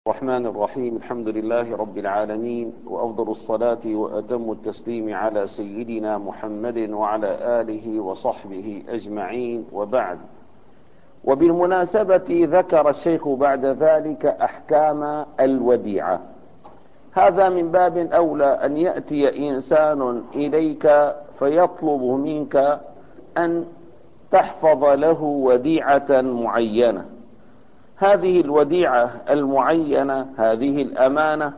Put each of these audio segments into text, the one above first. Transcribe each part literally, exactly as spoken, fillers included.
الرحمن الرحيم. الحمد لله رب العالمين، وأفضل الصلاة وأتم التسليم على سيدنا محمد وعلى آله وصحبه أجمعين، وبعد. وبالمناسبة ذكر الشيخ بعد ذلك أحكام الوديعة. هذا من باب أولى أن يأتي إنسان إليك فيطلب منك أن تحفظ له وديعة معينة. هذه الوديعة المعينة، هذه الأمانة،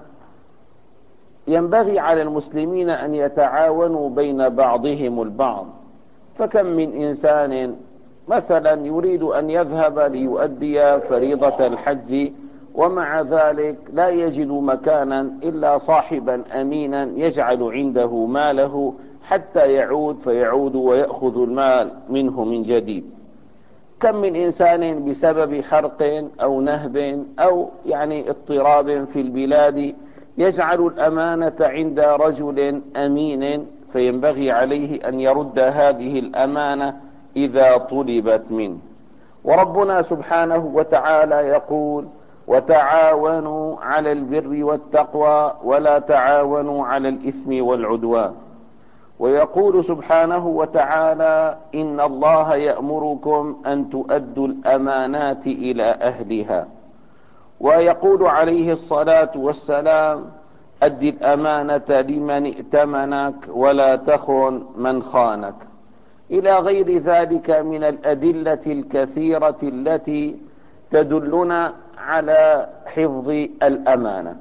ينبغي على المسلمين أن يتعاونوا بين بعضهم البعض. فكم من إنسان مثلا يريد أن يذهب ليؤدي فريضة الحج، ومع ذلك لا يجد مكانا إلا صاحبا أمينا يجعل عنده ماله حتى يعود فيعود ويأخذ المال منه من جديد. كم من إنسان بسبب حرق أو نهب أو يعني اضطراب في البلاد يجعل الأمانة عند رجل أمين، فينبغي عليه أن يرد هذه الأمانة إذا طلبت منه. وربنا سبحانه وتعالى يقول: وتعاونوا على البر والتقوى ولا تعاونوا على الإثم والعدوان. ويقول سبحانه وتعالى: إن الله يأمركم أن تؤدوا الأمانات إلى أهلها. ويقول عليه الصلاة والسلام: أد الأمانة لمن ائتمنك ولا تخن من خانك، إلى غير ذلك من الأدلة الكثيرة التي تدلنا على حفظ الأمانة.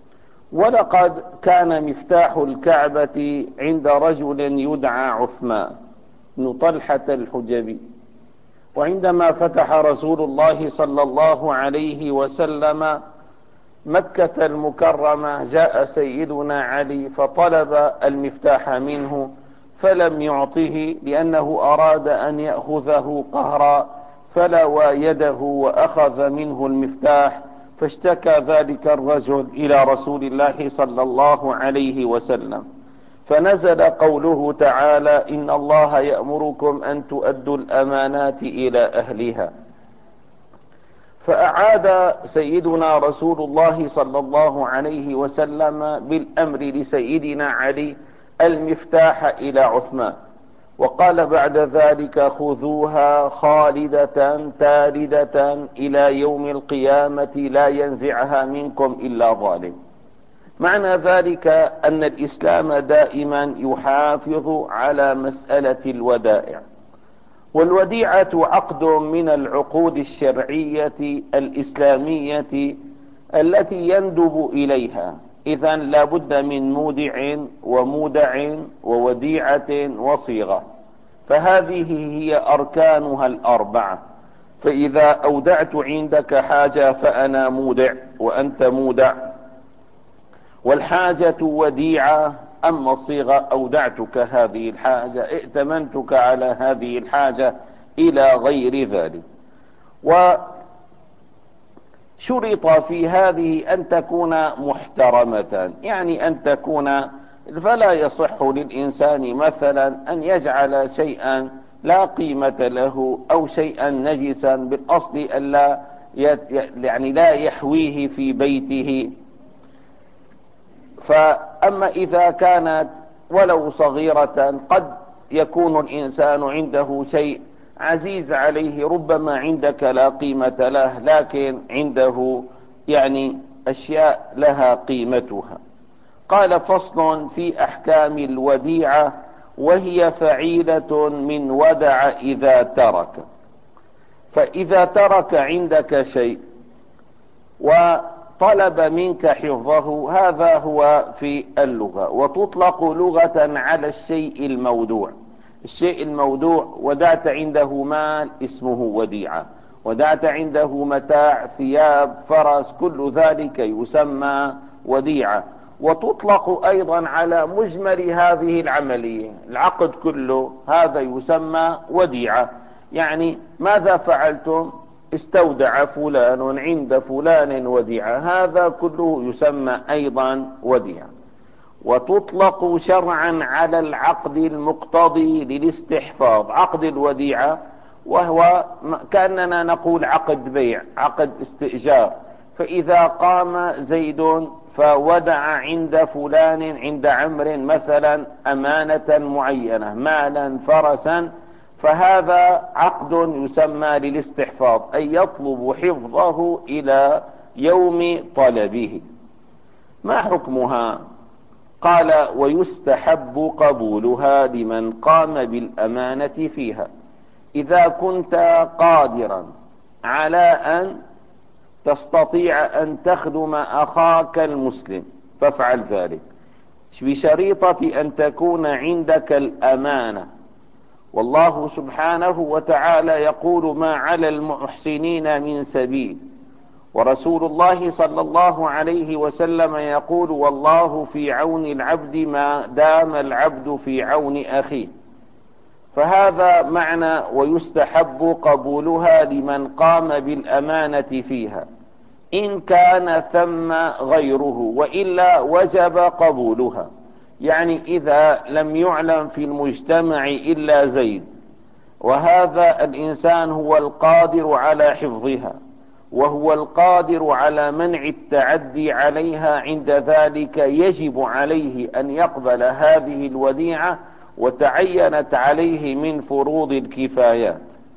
ولقد كان مفتاح الكعبة عند رجل يدعى عثمان بن طلحة الحجبي، وعندما فتح رسول الله صلى الله عليه وسلم مكة المكرمة جاء سيدنا علي فطلب المفتاح منه فلم يعطه، لأنه أراد أن يأخذه قهرا، فلوى يده وأخذ منه المفتاح، فاشتكى ذلك الرجل إلى رسول الله صلى الله عليه وسلم، فنزل قوله تعالى: إن الله يأمركم أن تؤدوا الأمانات إلى أهلها. فأعاد سيدنا رسول الله صلى الله عليه وسلم بالأمر لسيدنا علي المفتاح إلى عثمان، وقال بعد ذلك: خذوها خالدة تالدة إلى يوم القيامة لا ينزعها منكم إلا ظالم. معنى ذلك أن الإسلام دائما يحافظ على مسألة الودائع، والوديعة عقد من العقود الشرعية الإسلامية التي يندب إليها. إذن لا بد من مودع ومودع ووديعة وصيغة، فهذه هي أركانها الأربعة. فإذا أودعت عندك حاجة فأنا مودع وأنت مودع، والحاجة وديعة. أما الصيغة: أودعتك هذه الحاجة، ائتمنتك على هذه الحاجة، إلى غير ذلك. وشرط في هذه أن تكون محترمة، يعني أن تكون، فلا يصح للإنسان مثلا أن يجعل شيئا لا قيمة له أو شيئا نجسا بالأصل ألا يعني لا يحويه في بيته. فأما إذا كانت ولو صغيرة، قد يكون الإنسان عنده شيء عزيز عليه، ربما عندك لا قيمة له لكن عنده يعني أشياء لها قيمتها. قال: فصل في أحكام الوديعة، وهي فعيلة من ودع إذا ترك. فإذا ترك عندك شيء وطلب منك حفظه، هذا هو في اللغة، وتطلق لغة على الشيء المودوع. الشيء المودوع: ودعت عنده مال اسمه وديعة، ودعت عنده متاع ثياب فرس، كل ذلك يسمى وديعة. وتطلق أيضا على مجمل هذه العملية، العقد كله، هذا يسمى وديعة. يعني ماذا فعلتم؟ استودع فلان عند فلان وديعة، هذا كله يسمى أيضا وديعة. وتطلق شرعا على العقد المقتضي للاستحفاظ، عقد الوديعة، وهو كأننا نقول عقد بيع، عقد استئجار، فإذا قام زيد فودع عند فلان عند عمرو مثلا أمانة معينة مالا فرسا، فهذا عقد يسمى للاستحفاظ، أي يطلب حفظه إلى يوم طلبه. ما حكمها؟ قال: ويستحب قبولها لمن قام بالأمانة فيها. إذا كنت قادرا على أن تستطيع أن تخدم أخاك المسلم فافعل ذلك، بشريطة أن تكون عندك الأمانة. والله سبحانه وتعالى يقول: ما على المحسنين من سبيل. ورسول الله صلى الله عليه وسلم يقول: والله في عون العبد ما دام العبد في عون أخيه. فهذا معنى ويستحب قبولها لمن قام بالأمانة فيها، إن كان ثم غيره، وإلا وجب قبولها. يعني إذا لم يعلم في المجتمع إلا زيد، وهذا الإنسان هو القادر على حفظها وهو القادر على منع التعدي عليها، عند ذلك يجب عليه أن يقبل هذه الوديعة، وتعينت عليه من فروض الكفايات.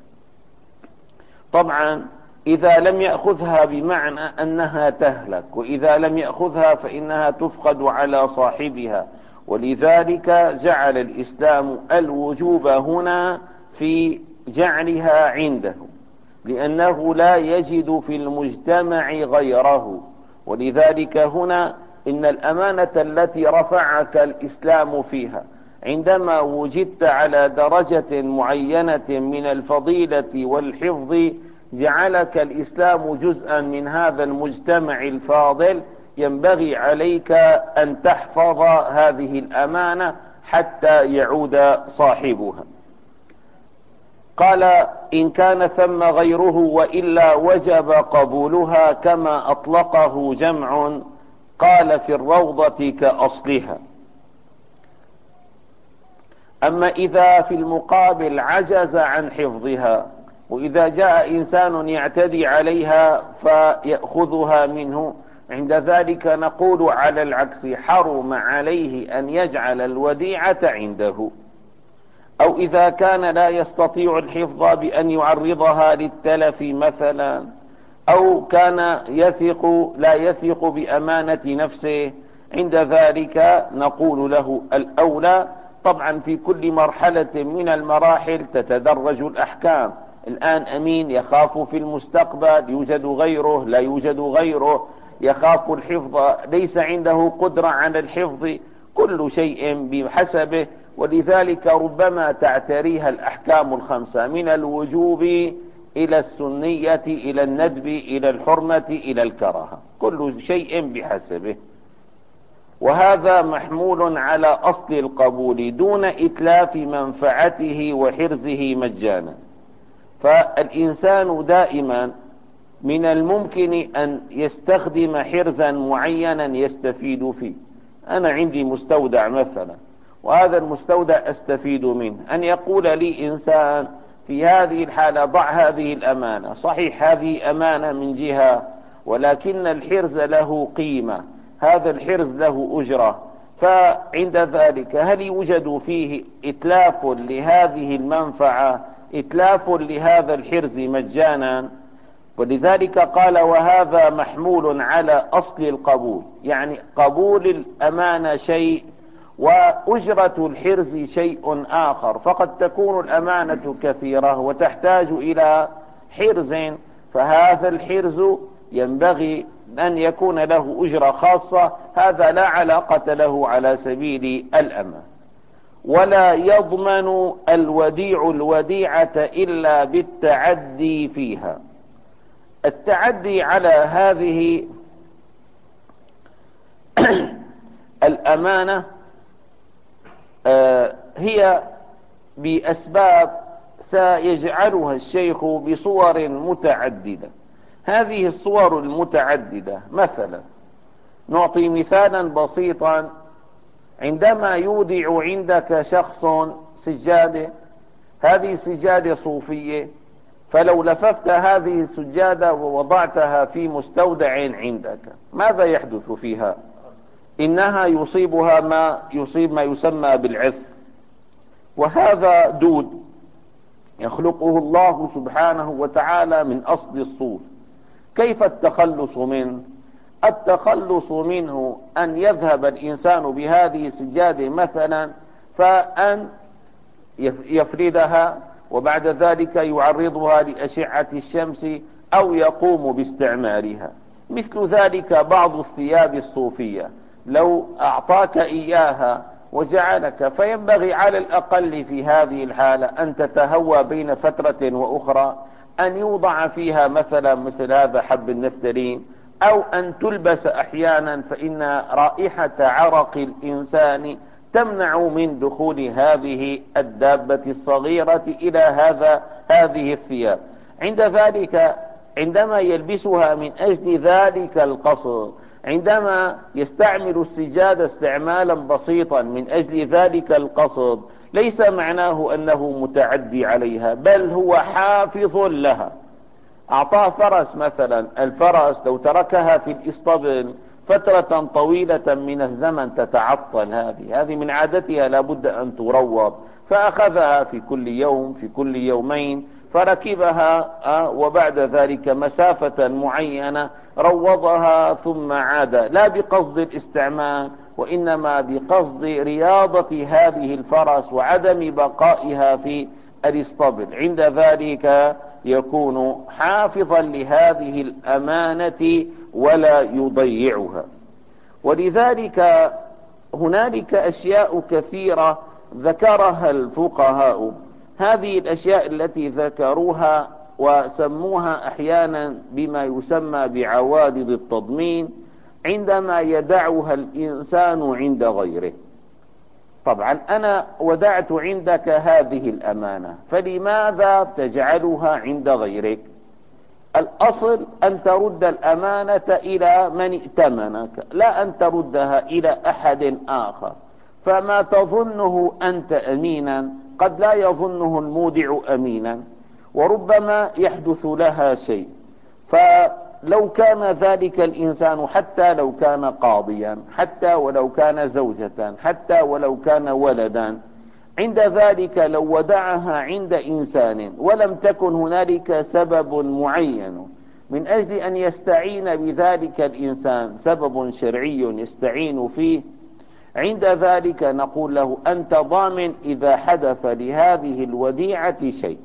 طبعا إذا لم يأخذها بمعنى أنها تهلك، وإذا لم يأخذها فإنها تفقد على صاحبها. ولذلك جعل الإسلام الوجوب هنا في جعلها عنده، لأنه لا يجد في المجتمع غيره. ولذلك هنا إن الأمانة التي رفعك الإسلام فيها، عندما وجدت على درجة معينة من الفضيلة والحفظ، جعلك الإسلام جزءا من هذا المجتمع الفاضل، ينبغي عليك أن تحفظ هذه الأمانة حتى يعود صاحبها. قال: إن كان ثم غيره وإلا وجب قبولها، كما أطلقه جمع قال في الروضة كأصلها. أما إذا في المقابل عجز عن حفظها، وإذا جاء إنسان يعتدي عليها فيأخذها منه، عند ذلك نقول على العكس: حرم عليه أن يجعل الوديعة عنده. أو إذا كان لا يستطيع الحفظ بأن يعرضها للتلف مثلا، أو كان يثق لا يثق بأمانة نفسه، عند ذلك نقول له الأولى. طبعا في كل مرحلة من المراحل تتدرج الأحكام. الآن أمين يخاف في المستقبل يوجد غيره، لا يوجد غيره، يخاف الحفظ، ليس عنده قدرة على الحفظ، كل شيء بحسبه. ولذلك ربما تعتريها الأحكام الخمسة، من الوجوب إلى السنية إلى الندب إلى الحرمة إلى الكراهة، كل شيء بحسبه. وهذا محمول على أصل القبول دون إتلاف منفعته وحرزه مجانا. فالإنسان دائما من الممكن أن يستخدم حرزا معينا يستفيد فيه. أنا عندي مستودع مثلا، وهذا المستودع أستفيد منه، أن يقول لي إنسان في هذه الحالة: ضع هذه الأمانة. صحيح هذه أمانة من جهة، ولكن الحرز له قيمة، هذا الحرز له أجرة. فعند ذلك هل يوجد فيه إتلاف لهذه المنفعة، إتلاف لهذا الحرز مجانا؟ ولذلك قال: وهذا محمول على أصل القبول، يعني قبول الأمانة شيء وأجرة الحرز شيء آخر. فقد تكون الأمانة كثيرة وتحتاج إلى حرز، فهذا الحرز ينبغي أن يكون له أجرة خاصة، هذا لا علاقة له على سبيل الأمان. ولا يضمن الوديع الوديعة إلا بالتعدي فيها. التعدي على هذه الأمانة هي بأسباب سيجعلها الشيخ بصور متعددة. هذه الصور المتعددة مثلا، نعطي مثالا بسيطا: عندما يودع عندك شخص سجادة، هذه سجادة صوفية، فلو لففت هذه السجادة ووضعتها في مستودع عندك ماذا يحدث فيها؟ إنها يصيبها ما يصيب ما يسمى بالعث، وهذا دود يخلقه الله سبحانه وتعالى من أصل الصوف. كيف التخلص منه؟ التخلص منه أن يذهب الإنسان بهذه السجادة مثلا فأن يفردها وبعد ذلك يعرضها لأشعة الشمس أو يقوم باستعمالها. مثل ذلك بعض الثياب الصوفية لو أعطاك إياها وجعلك، فينبغي على الأقل في هذه الحالة أن تتهوى بين فترة وأخرى أن يوضع فيها مثلا مثل هذا حب النفتالين، أو أن تلبس أحيانا، فإن رائحة عرق الإنسان تمنع من دخول هذه الدابة الصغيرة إلى هذا هذه الثياب. عند ذلك عندما يلبسها من أجل ذلك القصد، عندما يستعمل السجادة استعمالا بسيطا من أجل ذلك القصد، ليس معناه أنه متعدي عليها، بل هو حافظ لها. أعطاه فرس مثلا، الفرس لو تركها في الإسطبل فترة طويلة من الزمن تتعطل، هذه هذه من عادتها لابد أن تروض، فأخذها في كل يوم في كل يومين فركبها وبعد ذلك مسافة معينة روضها ثم عاد، لا بقصد الاستعمال وإنما بقصد رياضة هذه الفرس وعدم بقائها في الاسطبل. عند ذلك يكون حافظا لهذه الأمانة ولا يضيعها. ولذلك هنالك أشياء كثيرة ذكرها الفقهاء، هذه الأشياء التي ذكروها وسموها أحيانا بما يسمى بعوارض التضمين عندما يدعها الإنسان عند غيره. طبعا أنا ودعت عندك هذه الأمانة، فلماذا تجعلها عند غيرك؟ الأصل أن ترد الأمانة إلى من ائتمنك، لا أن تردها إلى أحد آخر. فما تظنه أنت أمينا قد لا يظنه المودع أمينا، وربما يحدث لها شيء. فلو كان ذلك الإنسان حتى لو كان قاضيا، حتى ولو كان زوجة، حتى ولو كان ولدا، عند ذلك لو ودعها عند إنسان ولم تكن هنالك سبب معين من أجل أن يستعين بذلك الإنسان، سبب شرعي يستعين فيه، عند ذلك نقول له أنت ضامن إذا حدث لهذه الوديعة شيء.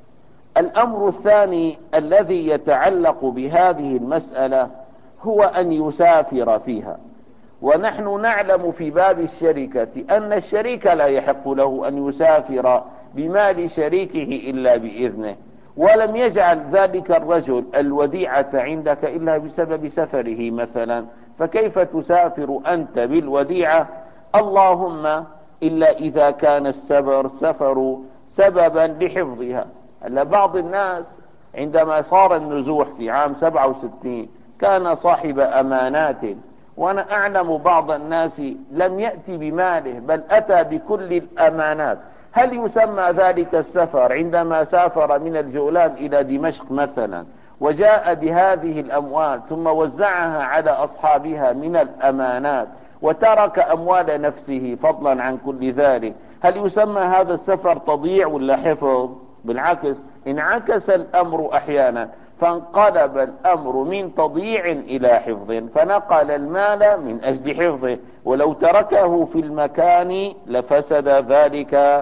الأمر الثاني الذي يتعلق بهذه المسألة هو أن يسافر فيها. ونحن نعلم في باب الشركة أن الشريك لا يحق له أن يسافر بمال شريكه إلا بإذنه، ولم يجعل ذلك الرجل الوديعة عندك إلا بسبب سفره مثلا، فكيف تسافر أنت بالوديعة؟ اللهم إلا إذا كان السفر سفر سببا لحفظها. ألا بعض الناس عندما صار النزوح في عام سبعة وستين كان صاحب أمانات، وأنا أعلم بعض الناس لم يأتي بماله بل أتى بكل الأمانات. هل يسمى ذلك السفر عندما سافر من الجولان إلى دمشق مثلا وجاء بهذه الأموال ثم وزعها على أصحابها من الأمانات وترك أموال نفسه فضلا عن كل ذلك، هل يسمى هذا السفر تضييع ولا حفظ؟ بالعكس، انعكس الأمر أحيانا، فانقلب الأمر من تضييع إلى حفظ، فنقل المال من أجل حفظه، ولو تركه في المكان لفسد ذلك،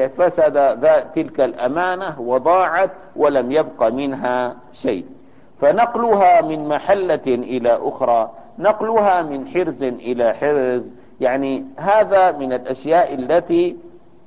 فسد تلك الأمانة وضاعت ولم يبق منها شيء. فنقلها من محلة إلى أخرى، نقلها من حرز إلى حرز، يعني هذا من الأشياء التي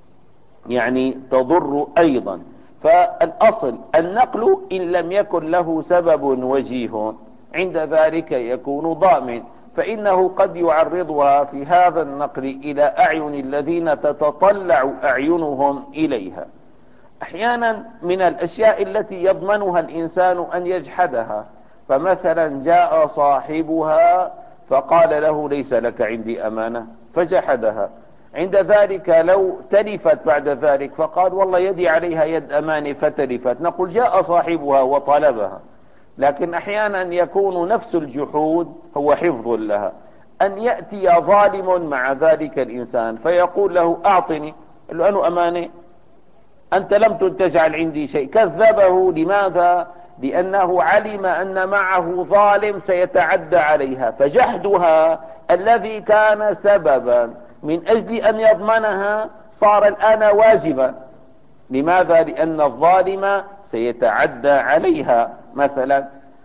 يعني تضر أيضا. فالأصل النقل إن لم يكن له سبب وجيه عند ذلك يكون ضامن، فإنه قد يعرضها في هذا النقل إلى أعين الذين تتطلع أعينهم إليها. أحيانا من الأشياء التي يضمنها الإنسان أن يجحدها، فمثلا جاء صاحبها فقال له ليس لك عندي أمانة فجحدها، عند ذلك لو تلفت بعد ذلك فقال والله يدي عليها يد أماني فتلفت، نقول جاء صاحبها وطلبها. لكن أحيانا يكون نفس الجحود هو حفظ لها، أن يأتي ظالم مع ذلك الإنسان فيقول له أعطني، لأنه أماني أنت لم تجعل عندي شيء، كذبه. لماذا؟ لأنه علم أن معه ظالم سيتعدى عليها، فجحدها الذي كان سببا من أجل أن يضمنها صار الآن واجبا. لماذا؟ لأن الظالم سيتعدى عليها مثلا.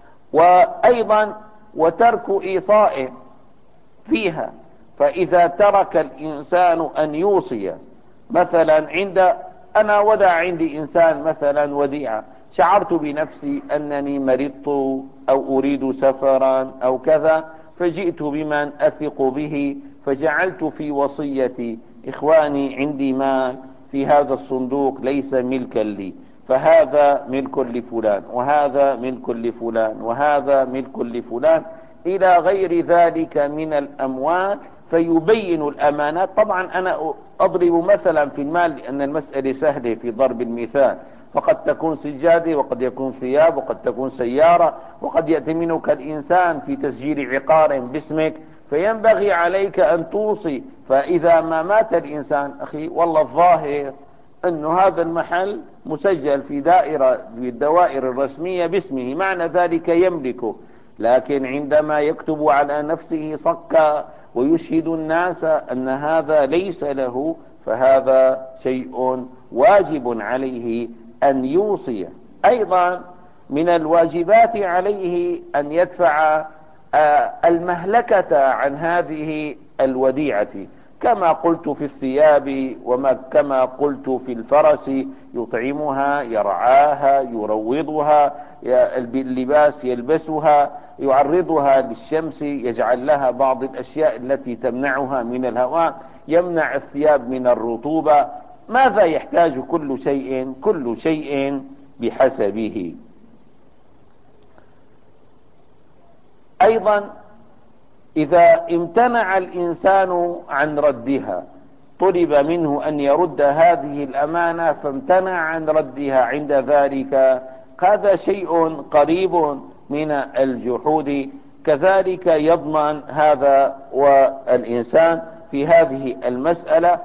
وأيضا وترك إيصاء فيها، فإذا ترك الإنسان أن يوصي مثلا، عند أنا ودع عندي إنسان مثلا وديعة، شعرت بنفسي أنني مرضت أو أريد سفرا أو كذا، فجئت بمن أثق به فجعلت في وصيتي إخواني عندي مال في هذا الصندوق ليس ملكا لي، فهذا ملك لفلان وهذا ملك لفلان وهذا ملك لفلان إلى غير ذلك من الأموال، فيبين الأمانات. طبعا أنا أضرب مثلا في المال لأن المسألة سهلة في ضرب المثال، فقد تكون سجادة وقد يكون ثياب وقد تكون سيارة وقد يأتمنك الإنسان في تسجيل عقار باسمك، فينبغي عليك أن توصي. فإذا ما مات الإنسان أخي والله الظاهر أن هذا المحل مسجل في دائرة في الدوائر الرسمية باسمه، معنى ذلك يملكه، لكن عندما يكتب على نفسه صكا ويشهد الناس أن هذا ليس له، فهذا شيء واجب عليه أن يوصي. أيضا من الواجبات عليه أن يدفع المهلكة عن هذه الوديعة، كما قلت في الثياب وكما قلت في الفرس، يطعمها يرعاها يروضها، اللباس يلبسها، يعرضها للشمس، يجعل لها بعض الأشياء التي تمنعها من الهواء، يمنع الثياب من الرطوبة. ماذا يحتاج كل شيء؟ كل شيء بحسبه. أيضا إذا امتنع الإنسان عن ردها، طلب منه أن يرد هذه الأمانة فامتنع عن ردها، عند ذلك هذا شيء قريب من الجحود، كذلك يضمن هذا والإنسان في هذه المسألة.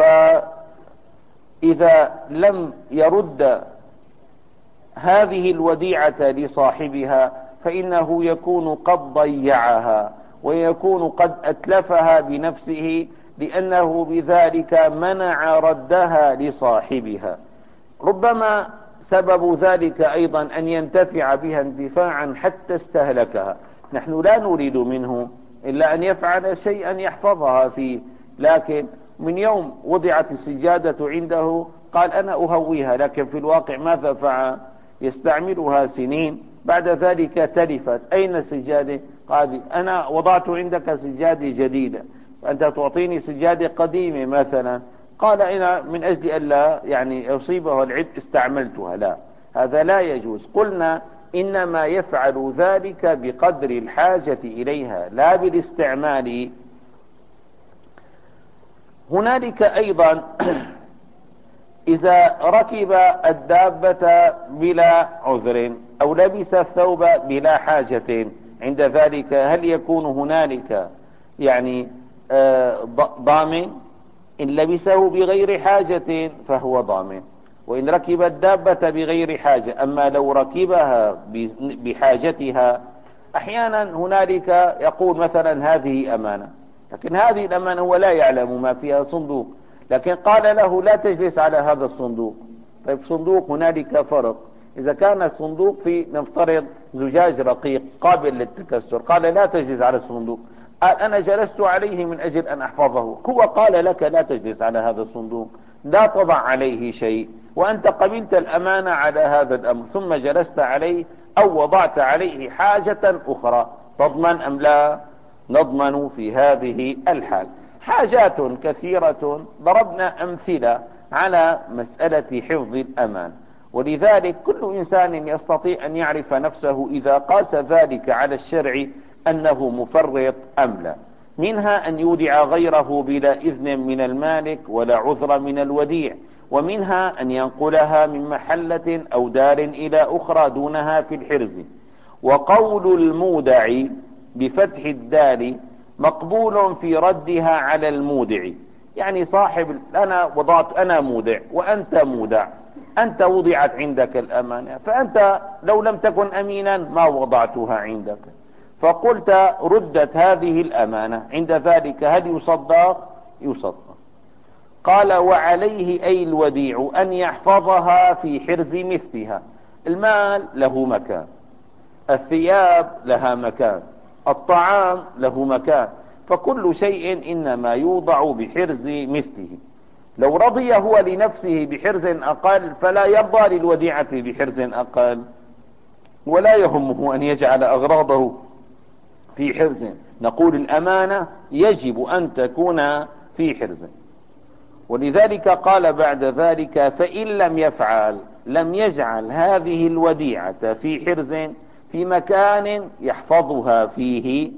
فإذا لم يرد هذه الوديعة لصاحبها فإنه يكون قد ضيعها ويكون قد أتلفها بنفسه، لأنه بذلك منع ردها لصاحبها. ربما سبب ذلك أيضا أن ينتفع بها انتفاعا حتى استهلكها. نحن لا نريد منه إلا أن يفعل شيئا يحفظها فيه، لكن من يوم وضعت السجادة عنده قال أنا أهويها، لكن في الواقع ماذا فعل؟ يستعملها سنين، بعد ذلك تلفت. أين السجادة؟ قال أنا وضعت عندك سجادة جديدة فأنت تعطيني سجادة قديمة مثلا. قال أنا من أجل ألا يعني يصيبه العيب استعملتها. لا، هذا لا يجوز. قلنا إنما يفعل ذلك بقدر الحاجة إليها لا بالاستعمال. هنالك أيضا إذا ركب الدابة بلا عذر أو لبس الثوب بلا حاجة، عند ذلك هل يكون هنالك يعني ضامن؟ إن لبسه بغير حاجة فهو ضامن، وإن ركب الدابة بغير حاجة. أما لو ركبها بحاجتها، أحيانا هنالك يقول مثلا هذه أمانة، لكن هذه الأمانة هو لا يعلم ما فيها، صندوق، لكن قال له لا تجلس على هذا الصندوق. طيب صندوق هنالك فرق، إذا كان الصندوق في نفترض زجاج رقيق قابل للتكسر، قال لا تجلس على الصندوق، قال أنا جلست عليه من أجل أن أحفظه، هو قال لك لا تجلس على هذا الصندوق، لا تضع عليه شيء، وأنت قبلت الأمانة على هذا الأمر ثم جلست عليه أو وضعت عليه حاجة أخرى، تضمن أم لا؟ نضمن في هذه الحال. حاجات كثيرة ضربنا أمثلة على مسألة حفظ الأمان، ولذلك كل إنسان يستطيع أن يعرف نفسه إذا قاس ذلك على الشرع أنه مفرط أم لا. منها أن يودع غيره بلا إذن من المالك ولا عذر من الوديع، ومنها أن ينقلها من محلة أو دار إلى أخرى دونها في الحرز. وقول المودع بفتح الدال مقبول في ردها على المودع، يعني صاحب أنا وضعت أنا مودع وأنت مودع، أنت وضعت عندك الأمانة، فأنت لو لم تكن أمينا ما وضعتها عندك، فقلت ردت هذه الأمانة، عند ذلك هل يصدق؟ يصدق. قال وعليه أي الوديع أن يحفظها في حرز مثلها. المال له مكان، الثياب لها مكان، الطعام له مكان، فكل شيء إنما يوضع بحرز مثله. لو رضي هو لنفسه بحرز أقل فلا يرضى للوديعة بحرز أقل، ولا يهمه أن يجعل أغراضه في حرز. نقول الأمانة يجب أن تكون في حرز. ولذلك قال بعد ذلك فإن لم يفعل لم يجعل هذه الوديعة في حرز في مكان يحفظها فيه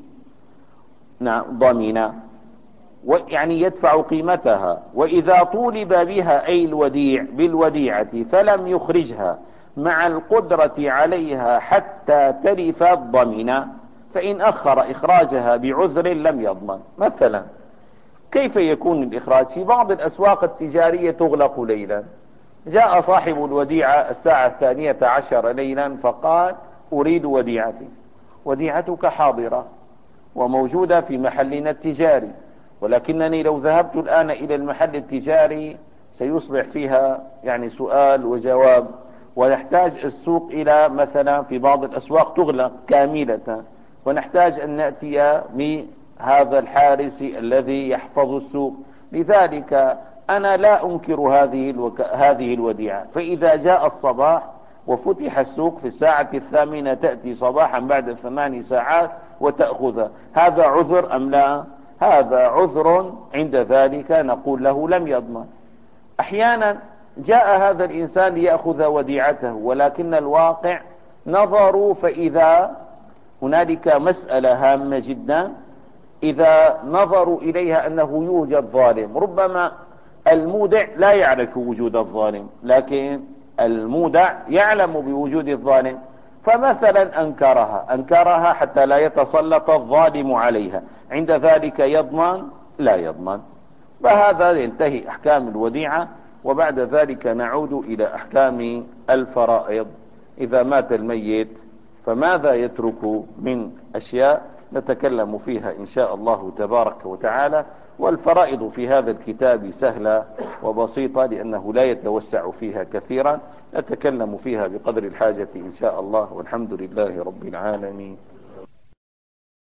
ضمنا، يعني يدفع قيمتها. وإذا طولب بها أي الوديع بالوديعة فلم يخرجها مع القدرة عليها حتى تلف الضمنا، فإن أخر إخراجها بعذر لم يضمن. مثلا كيف يكون الإخراج؟ في بعض الأسواق التجارية تغلق ليلا، جاء صاحب الوديعة الساعة الثانية عشر ليلا فقال أريد وديعتي. وديعتك حاضرة وموجودة في محلنا التجاري، ولكنني لو ذهبت الآن إلى المحل التجاري سيصبح فيها يعني سؤال وجواب، ونحتاج السوق إلى مثلا في بعض الأسواق تغلق كاملة، ونحتاج أن نأتي بهذا الحارس الذي يحفظ السوق. لذلك أنا لا أنكر هذه الوك... هذه الوديعة، فإذا جاء الصباح وفتح السوق في الساعة الثامنة تأتي صباحا بعد ثمان ساعات وتأخذ، هذا عذر أم لا؟ هذا عذر، عند ذلك نقول له لم يضمن. أحيانا جاء هذا الإنسان ليأخذ وديعته، ولكن الواقع نظروا فإذا هنالك مسألة هامة جدا، إذا نظروا إليها أنه يوجد ظالم، ربما المودع لا يعرف وجود الظالم لكن المودع يعلم بوجود الظالم، فمثلا أنكرها أنكرها حتى لا يتسلط الظالم عليها، عند ذلك يضمن؟ لا يضمن. فهذا ينتهي أحكام الوديعة، وبعد ذلك نعود إلى أحكام الفرائض. إذا مات الميت فماذا يترك من أشياء نتكلم فيها إن شاء الله تبارك وتعالى. والفرائض في هذا الكتاب سهلة وبسيطة لأنه لا يتوسع فيها كثيرا، نتكلم فيها بقدر الحاجة إن شاء الله، والحمد لله رب العالمين.